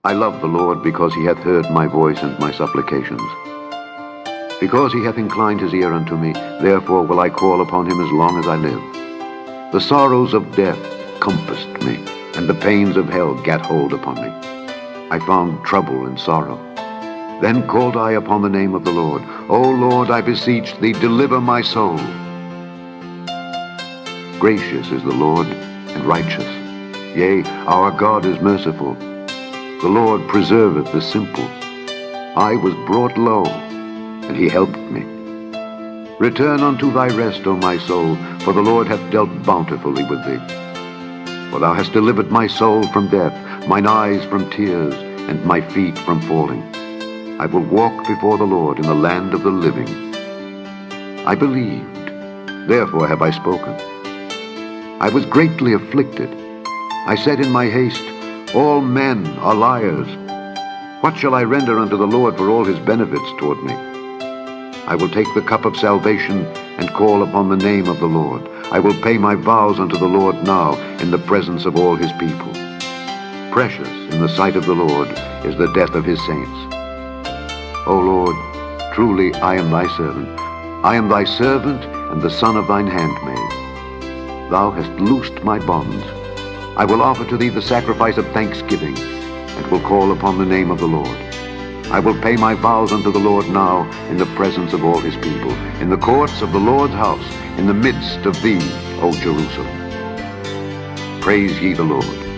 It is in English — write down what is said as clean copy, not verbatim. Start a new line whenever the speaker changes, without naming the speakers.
I love the Lord because he hath heard my voice and my supplications. Because he hath inclined his ear unto me, therefore will I call upon him as long as I live. The sorrows of death compassed me, and the pains of hell gat hold upon me. I found trouble and sorrow. Then called I upon the name of the Lord. O Lord, I beseech thee, deliver my soul. Gracious is the Lord, and righteous. Yea, our God is merciful. The Lord preserveth the simple. I was brought low, and he helped me. Return unto thy rest, O my soul, for the Lord hath dealt bountifully with thee. For thou hast delivered my soul from death, mine eyes from tears, and my feet from falling. I will walk before the Lord in the land of the living. I believed, therefore have I spoken. I was greatly afflicted. I said in my haste, all men are liars. What shall I render unto the Lord for all his benefits toward me? I will take the cup of salvation and call upon the name of the Lord. I will pay my vows unto the Lord now in the presence of all his people. Precious in the sight of the Lord is the death of his saints. O Lord, truly I am thy servant. I am thy servant and the son of thine handmaid. Thou hast loosed my bonds. I will offer to thee the sacrifice of thanksgiving, and will call upon the name of the Lord. I will pay my vows unto the Lord now in the presence of all his people, in the courts of the Lord's house, in the midst of thee, O Jerusalem. Praise ye the Lord.